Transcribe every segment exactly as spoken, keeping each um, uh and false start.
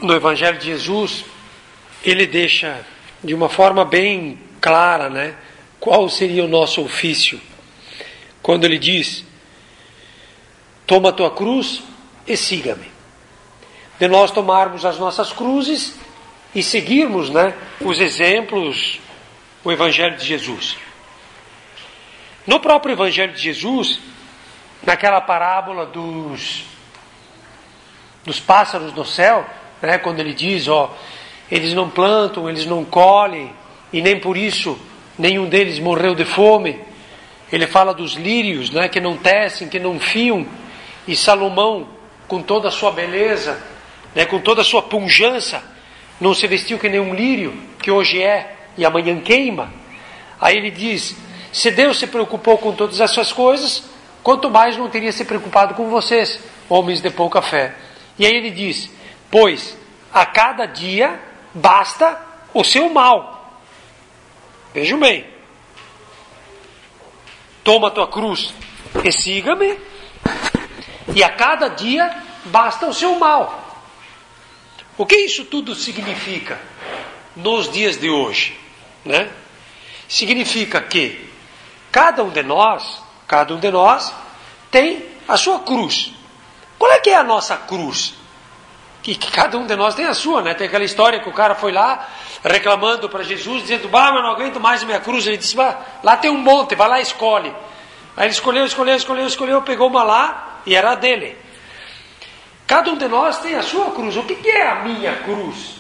no Evangelho de Jesus, ele deixa de uma forma bem clara, né, qual seria o nosso ofício. Quando ele diz: toma a tua cruz e siga-me. De nós tomarmos as nossas cruzes e seguirmos, né, os exemplos, o Evangelho de Jesus. No próprio Evangelho de Jesus, naquela parábola dos, dos pássaros no céu, né, quando ele diz, ó, eles não plantam, eles não colhem, e nem por isso nenhum deles morreu de fome. Ele fala dos lírios, né, que não tecem, que não fiam, e Salomão, com toda a sua beleza, né, com toda a sua pujança, não se vestiu que nem um lírio, que hoje é e amanhã queima. Aí ele diz: se Deus se preocupou com todas essas coisas, quanto mais não teria se preocupado com vocês, homens de pouca fé. E aí ele diz: pois a cada dia basta o seu mal. Vejam bem: toma a tua cruz e siga-me, e a cada dia basta o seu mal. O que isso tudo significa nos dias de hoje, né? Significa que cada um de nós, cada um de nós tem a sua cruz. Qual é que é a nossa cruz? Que, que cada um de nós tem a sua, né? Tem aquela história que o cara foi lá reclamando para Jesus, dizendo: bah, mas não aguento mais a minha cruz. Ele disse: bah, lá tem um monte, vai lá e escolhe. Aí ele escolheu, escolheu, escolheu, escolheu, pegou uma lá e era a dele. Cada um de nós tem a sua cruz. O que, que é a minha cruz?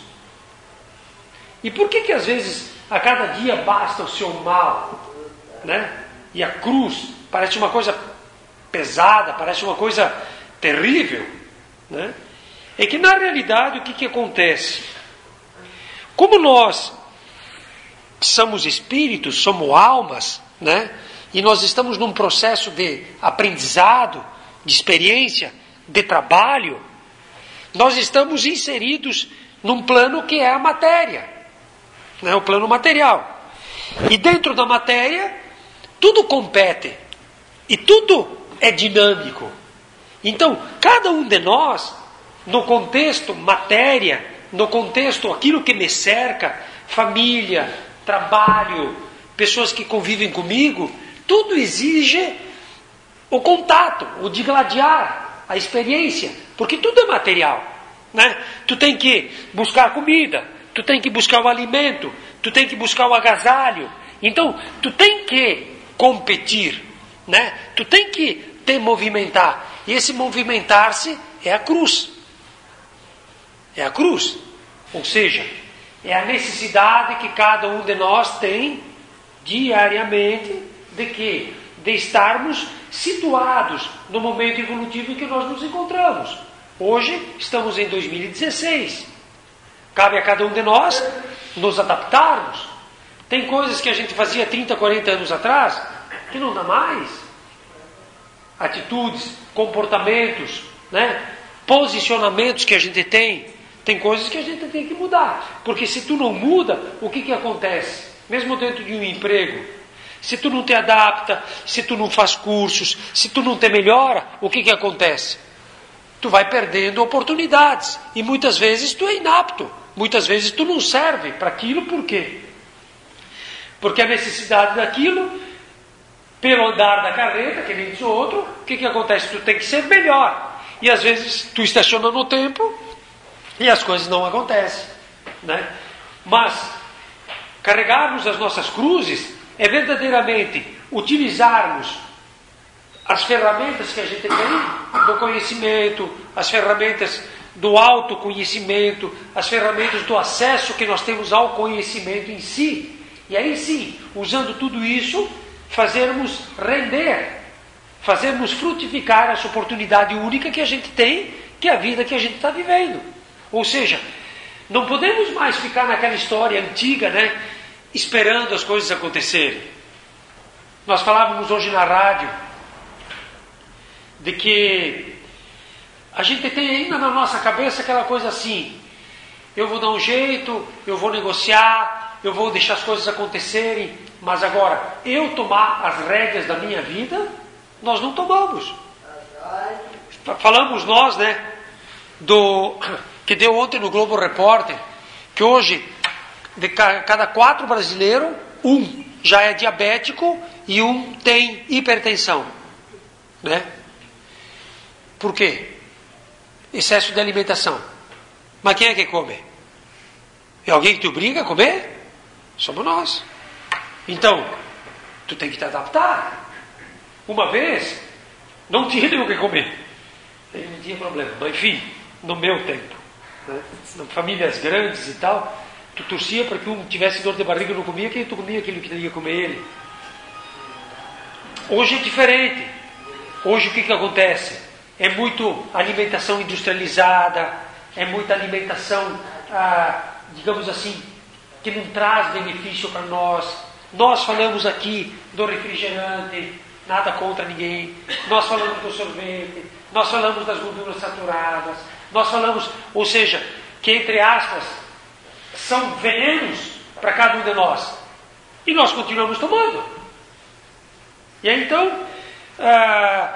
E por que que às vezes a cada dia basta o seu mal, né? E a cruz parece uma coisa pesada, parece uma coisa terrível, né? É que na realidade o que que acontece? Como nós somos espíritos, somos almas, né? E nós estamos num processo de aprendizado, de experiência, de trabalho, nós estamos inseridos num plano que é a matéria, né? O plano material. E dentro da matéria, tudo compete. E tudo é dinâmico. Então, cada um de nós, no contexto matéria, no contexto aquilo que me cerca, família, trabalho, pessoas que convivem comigo, tudo exige o contato, o digladiar, a experiência, porque tudo é material, né? Tu tem que buscar comida, tu tem que buscar o alimento, tu tem que buscar o agasalho. Então, tu tem que competir, né? Tu tem que te movimentar. E esse movimentar-se é a cruz. É a cruz. Ou seja, é a necessidade que cada um de nós tem diariamente de quê? De estarmos situados no momento evolutivo em que nós nos encontramos. Hoje estamos em dois mil e dezesseis. Cabe a cada um de nós nos adaptarmos. Tem coisas que a gente fazia trinta, quarenta anos atrás que não dá mais. Atitudes, comportamentos, né? Posicionamentos que a gente tem. Tem coisas que a gente tem que mudar. Porque se tu não muda, o que que acontece? Mesmo dentro de um emprego, se tu não te adapta, se tu não faz cursos, se tu não te melhora, o que que acontece? Tu vai perdendo oportunidades. E muitas vezes tu é inapto. Muitas vezes tu não serve para aquilo. Por quê? Porque a necessidade daquilo, pelo andar da carreta, que nem diz o outro, o que que acontece? Tu tem que ser melhor. E às vezes tu estaciona no tempo e as coisas não acontecem, né? Mas carregarmos as nossas cruzes é verdadeiramente utilizarmos as ferramentas que a gente tem do conhecimento, as ferramentas do autoconhecimento, as ferramentas do acesso que nós temos ao conhecimento em si. E aí sim, usando tudo isso, fazermos render, fazermos frutificar essa oportunidade única que a gente tem, que é a vida que a gente está vivendo. Ou seja, não podemos mais ficar naquela história antiga, né? Esperando as coisas acontecerem. Nós falávamos hoje na rádio de que a gente tem ainda na nossa cabeça aquela coisa assim: eu vou dar um jeito, eu vou negociar, eu vou deixar as coisas acontecerem. Mas agora, eu tomar as rédeas da minha vida, nós não tomamos. Falamos nós, né, do, que deu ontem no Globo Repórter, que hoje, de cada quatro brasileiros, um já é diabético e um tem hipertensão, né? Por quê? Excesso de alimentação. Mas quem é que come? É alguém que te obriga a comer? Somos nós. Então, tu tem que te adaptar. Uma vez, não tinha o que comer. Aí não tinha problema. Mas enfim, no meu tempo, né? Famílias grandes e tal, tu torcia para que um tivesse dor de barriga e não comia, que tu comia aquilo que teria que comer ele. Hoje é diferente. Hoje o que, que acontece? É muito alimentação industrializada, é muita alimentação, ah, digamos assim, que não traz benefício para nós. Nós falamos aqui do refrigerante, nada contra ninguém. Nós falamos do sorvete, nós falamos das gorduras saturadas, nós falamos, ou seja, que entre aspas, são venenos para cada um de nós. E nós continuamos tomando. E aí então, ah,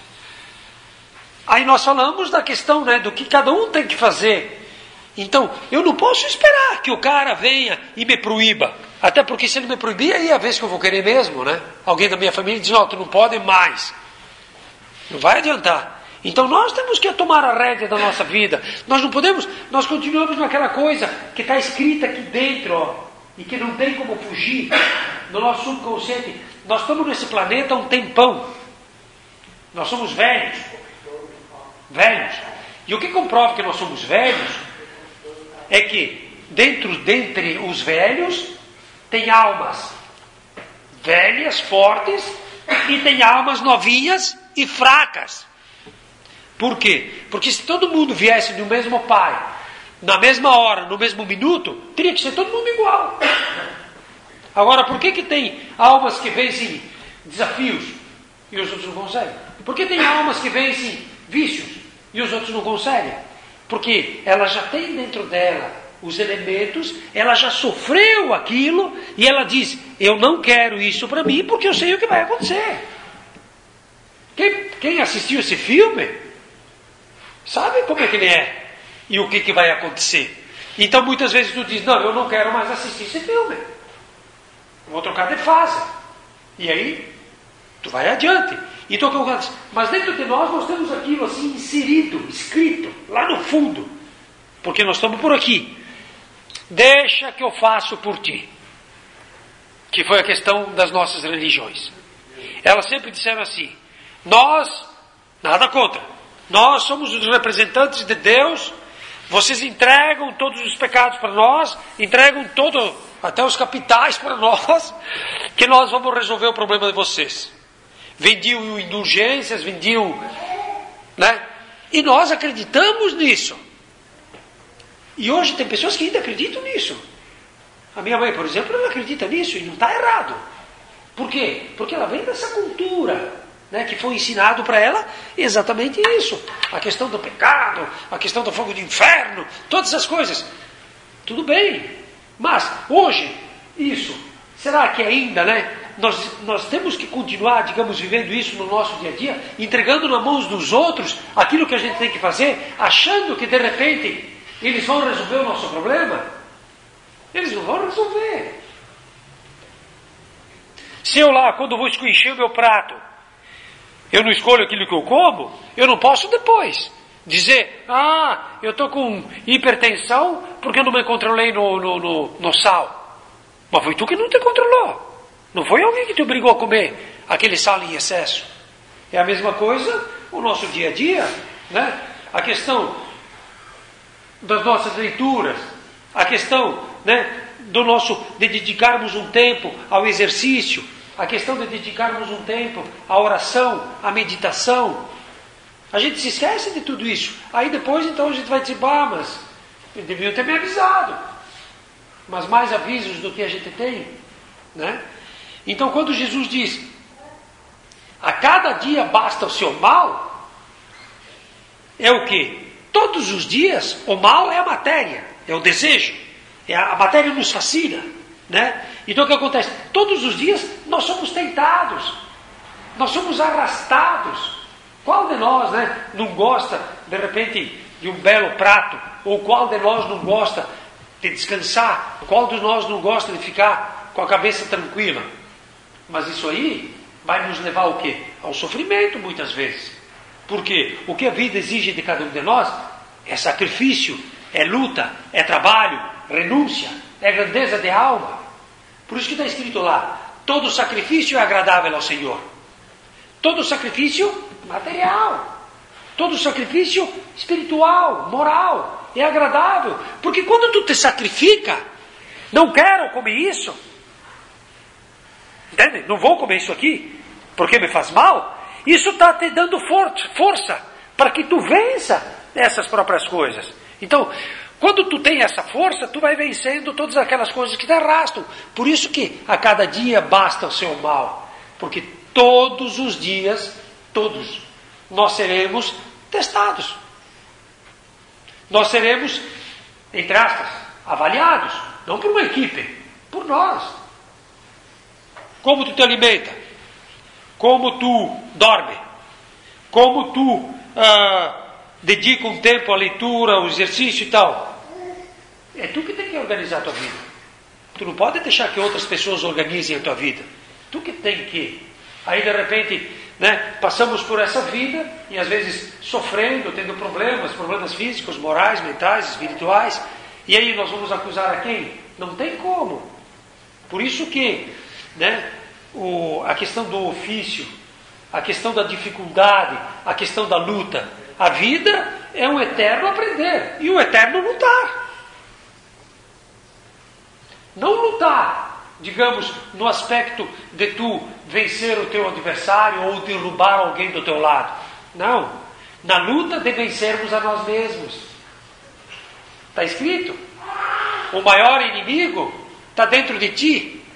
aí nós falamos da questão, né, do que cada um tem que fazer. Então, eu não posso esperar que o cara venha e me proíba. Até porque se ele me proibir, aí é a vez que eu vou querer mesmo, né? Alguém da minha família diz, não, tu não pode mais. Não vai adiantar. Então nós temos que tomar a rédea da nossa vida. Nós não podemos, nós continuamos naquela coisa que está escrita aqui dentro, ó, e que não tem como fugir no nosso subconsciente. Nós estamos nesse planeta há um tempão. Nós somos velhos. Velhos. E o que comprova que nós somos velhos é que dentro, dentre os velhos tem almas velhas, fortes, e tem almas novinhas e fracas. Por quê? Porque se todo mundo viesse do mesmo pai, na mesma hora, no mesmo minuto, teria que ser todo mundo igual. Agora, por que que tem almas que vencem desafios e os outros não conseguem? Por que tem almas que vencem vícios e os outros não conseguem? Porque ela já tem dentro dela os elementos, ela já sofreu aquilo e ela diz, eu não quero isso para mim porque eu sei o que vai acontecer. Quem, quem assistiu esse filme sabe como é que ele é e o que, que vai acontecer. Então muitas vezes tu diz, não, eu não quero mais assistir esse filme, vou trocar de fase. E aí tu vai adiante. Então, mas dentro de nós nós temos aquilo assim inserido, escrito lá no fundo, porque nós estamos por aqui. Deixa que eu faço por ti, que foi a questão das nossas religiões. Elas sempre disseram assim, nós, nada contra, nós somos os representantes de Deus, vocês entregam todos os pecados para nós, entregam todo, até os capitais para nós, que nós vamos resolver o problema de vocês. Vendiam indulgências, vendiam, né? E nós acreditamos nisso. E hoje tem pessoas que ainda acreditam nisso. A minha mãe, por exemplo, ela acredita nisso e não está errado. Por quê? Porque ela vem dessa cultura, né, que foi ensinado para ela exatamente isso. A questão do pecado, a questão do fogo do inferno, todas essas coisas. Tudo bem. Mas hoje, isso, será que ainda, né? Nós, nós temos que continuar, digamos, vivendo isso no nosso dia a dia, entregando nas mãos dos outros aquilo que a gente tem que fazer, achando que de repente eles vão resolver o nosso problema? Eles não vão resolver. Se eu lá, quando vou encher o meu prato, eu não escolho aquilo que eu como, eu não posso depois dizer, ah, eu estou com hipertensão porque eu não me controlei no, no, no, no sal. Mas foi tu que não te controlou. Não foi alguém que te obrigou a comer aquele sal em excesso. É a mesma coisa o nosso dia a dia, né? A questão das nossas leituras, a questão, né, do nosso, de dedicarmos um tempo ao exercício, a questão de dedicarmos um tempo à oração, à meditação. A gente se esquece de tudo isso. Aí depois então a gente vai dizer, bah, mas deviam ter me avisado. Mas mais avisos do que a gente tem, né? Então quando Jesus diz, a cada dia basta o seu mal, é o quê? Todos os dias o mal é a matéria, é o desejo, é a, a matéria nos fascina, né? Então o que acontece? Todos os dias nós somos tentados, nós somos arrastados. Qual de nós, né, não gosta de repente de um belo prato Ou qual de nós não gosta de descansar? Qual de nós não gosta de ficar com a cabeça tranquila? Mas isso aí vai nos levar ao quê? Ao sofrimento, muitas vezes. Porque o que a vida exige de cada um de nós é sacrifício, é luta, é trabalho, renúncia, é grandeza de alma. Por isso que está escrito lá, todo sacrifício é agradável ao Senhor. Todo sacrifício material, todo sacrifício espiritual, moral, é agradável. Porque quando tu te sacrifica, não quero comer isso, entende? Não vou comer isso aqui, porque me faz mal. Isso está te dando for- força para que tu vença essas próprias coisas. Então, quando tu tem essa força, tu vai vencendo todas aquelas coisas que te arrastam. Por isso que a cada dia basta o seu mal. Porque todos os dias, todos, nós seremos testados. Nós seremos, entre aspas, avaliados. Não por uma equipe, por nós. Como tu te alimenta? Como tu dorme? Como tu ah, dedica um tempo à leitura, ao exercício e tal? É tu que tem que organizar a tua vida. Tu não pode deixar que outras pessoas organizem a tua vida. Tu que tem que. Aí de repente, né, passamos por essa vida e às vezes sofrendo, tendo problemas, problemas físicos, morais, mentais, espirituais. E aí nós vamos acusar a quem? Não tem como. Por isso que, né, o, a questão do ofício, a questão da dificuldade, a questão da luta. A vida é um eterno aprender e um eterno lutar. Não lutar, digamos, no aspecto de tu vencer o teu adversário ou derrubar alguém do teu lado. Não. Na luta de vencermos a nós mesmos. Está escrito? O maior inimigo está dentro de ti.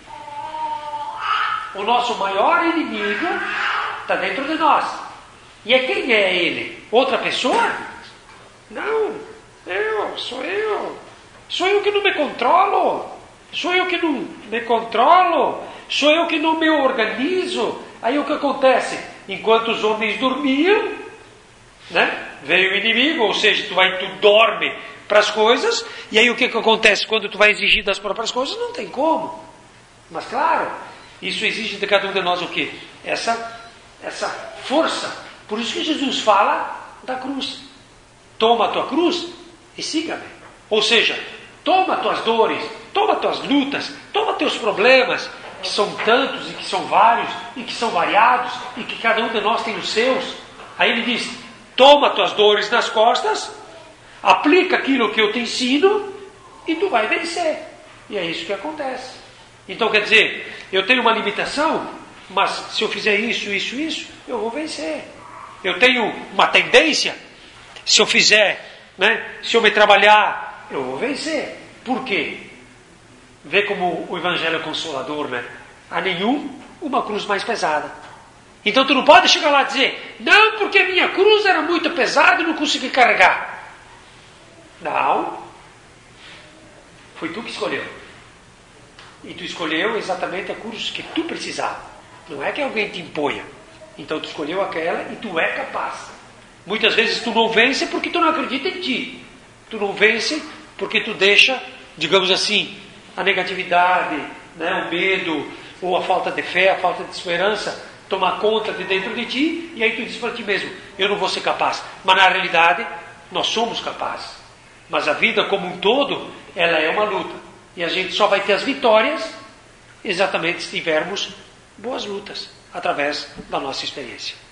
O nosso maior inimigo está dentro de nós. E é quem é ele? Outra pessoa? Não. Eu, sou eu. Sou eu que não me controlo. Sou eu que não me controlo, sou eu que não me organizo. Aí o que acontece? Enquanto os homens dormiam, né, veio o inimigo, ou seja, tu vai, tu dorme para as coisas, e aí o que, que acontece? Quando tu vai exigir das próprias coisas, não tem como. Mas claro, isso exige de cada um de nós o quê? Essa, essa força. Por isso que Jesus fala da cruz. Toma a tua cruz e siga-me. Ou seja, toma tuas dores, toma tuas lutas, toma teus problemas, que são tantos e que são vários e que são variados e que cada um de nós tem os seus. Aí ele diz, toma tuas dores nas costas, aplica aquilo que eu te ensino e tu vai vencer. E é isso que acontece. Então quer dizer, eu tenho uma limitação, mas se eu fizer isso, isso, isso, eu vou vencer. Eu tenho uma tendência, se eu fizer, né, se eu me trabalhar, eu vou vencer. Por quê? Vê como o Evangelho é consolador, né? A nenhum uma cruz mais pesada. Então tu não pode chegar lá e dizer, não, porque a minha cruz era muito pesada e não consegui carregar. Não. Foi tu que escolheu. E tu escolheu exatamente a cruz que tu precisava. Não é que alguém te imponha. Então tu escolheu aquela e tu é capaz. Muitas vezes tu não vence porque tu não acredita em ti. Tu não vence porque tu deixa, digamos assim, a negatividade, né, o medo, ou a falta de fé, a falta de esperança, tomar conta de dentro de ti, e aí tu diz para ti mesmo, eu não vou ser capaz. Mas na realidade, nós somos capazes. Mas a vida como um todo, ela é uma luta. E a gente só vai ter as vitórias, exatamente se tivermos boas lutas, através da nossa experiência.